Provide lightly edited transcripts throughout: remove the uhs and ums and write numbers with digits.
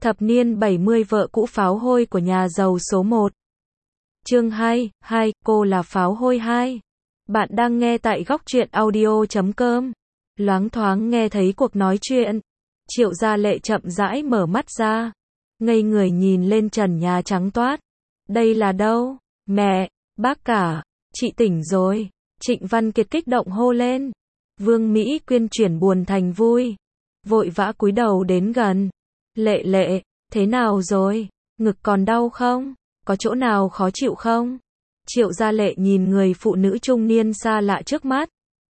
Thập niên 70 vợ cũ pháo hôi của nhà giàu số 1. Chương 2, cô là pháo hôi 2. Bạn đang nghe tại góc truyện audio.com. Loáng thoáng nghe thấy cuộc nói chuyện. Triệu Gia Lệ chậm rãi mở mắt ra. Ngây người nhìn lên trần nhà trắng toát. Đây là đâu? Mẹ, bác cả, chị tỉnh rồi. Trịnh Văn Kiệt kích động hô lên. Vương Mỹ Quyên chuyển buồn thành vui. Vội vã cúi đầu đến gần. Lệ Lệ, thế nào rồi? Ngực còn đau không? Có chỗ nào khó chịu không? Triệu Gia Lệ nhìn người phụ nữ trung niên xa lạ trước mắt.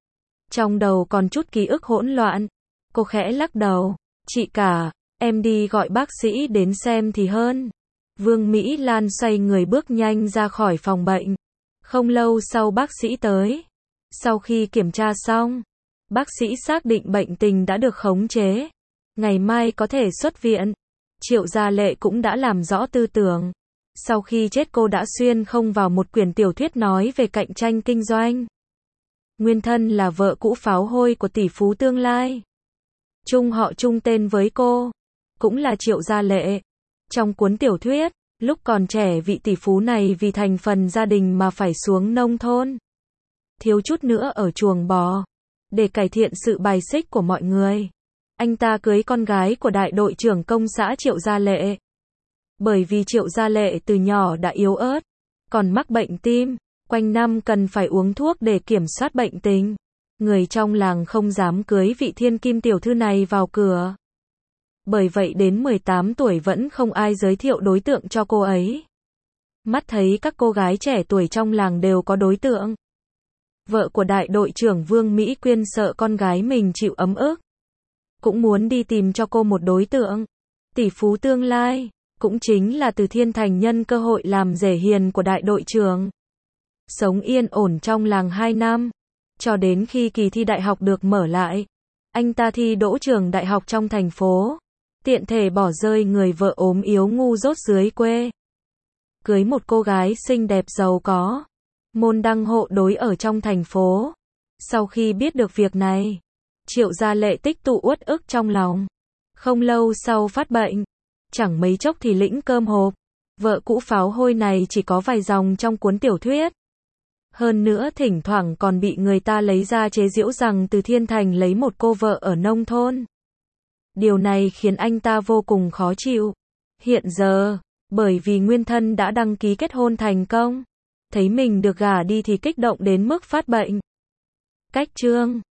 Trong đầu còn chút ký ức hỗn loạn. Cô khẽ lắc đầu. Chị cả, em đi gọi bác sĩ đến xem thì hơn. Vương Mỹ Lan xoay người bước nhanh ra khỏi phòng bệnh. Không lâu sau bác sĩ tới. Sau khi kiểm tra xong, bác sĩ xác định bệnh tình đã được khống chế. Ngày mai có thể xuất viện. Triệu Gia Lệ cũng đã làm rõ tư tưởng. Sau khi chết cô đã xuyên không vào một quyển tiểu thuyết nói về cạnh tranh kinh doanh. Nguyên thân là vợ cũ pháo hôi của tỷ phú tương lai. Chung họ chung tên với cô. Cũng là Triệu Gia Lệ. Trong cuốn tiểu thuyết, lúc còn trẻ vị tỷ phú này vì thành phần gia đình mà phải xuống nông thôn. Thiếu chút nữa ở chuồng bò. Để cải thiện sự bài xích của mọi người, anh ta cưới con gái của đại đội trưởng công xã Triệu Gia Lệ. Bởi vì Triệu Gia Lệ từ nhỏ đã yếu ớt, còn mắc bệnh tim, quanh năm cần phải uống thuốc để kiểm soát bệnh tình. Người trong làng không dám cưới vị thiên kim tiểu thư này vào cửa. Bởi vậy đến 18 tuổi vẫn không ai giới thiệu đối tượng cho cô ấy. Mắt thấy các cô gái trẻ tuổi trong làng đều có đối tượng. Vợ của đại đội trưởng Vương Mỹ Quyên sợ con gái mình chịu ấm ức. Cũng muốn đi tìm cho cô một đối tượng. Tỷ phú tương lai, cũng chính là Từ Thiên Thành nhân cơ hội làm rể hiền của đại đội trưởng. Sống yên ổn trong làng 2 năm. Cho đến khi kỳ thi đại học được mở lại. Anh ta thi đỗ trường đại học trong thành phố. Tiện thể bỏ rơi người vợ ốm yếu ngu dốt dưới quê. Cưới một cô gái xinh đẹp giàu có. Môn đăng hộ đối ở trong thành phố. Sau khi biết được việc này, Triệu Gia Lệ tích tụ uất ức trong lòng. Không lâu sau phát bệnh, chẳng mấy chốc thì lĩnh cơm hộp. Vợ cũ pháo hôi này chỉ có vài dòng trong cuốn tiểu thuyết. Hơn nữa thỉnh thoảng còn bị người ta lấy ra chế giễu rằng Từ Thiên Thành lấy một cô vợ ở nông thôn. Điều này khiến anh ta vô cùng khó chịu. Hiện giờ, bởi vì nguyên thân đã đăng ký kết hôn thành công, thấy mình được gả đi thì kích động đến mức phát bệnh. Cách chương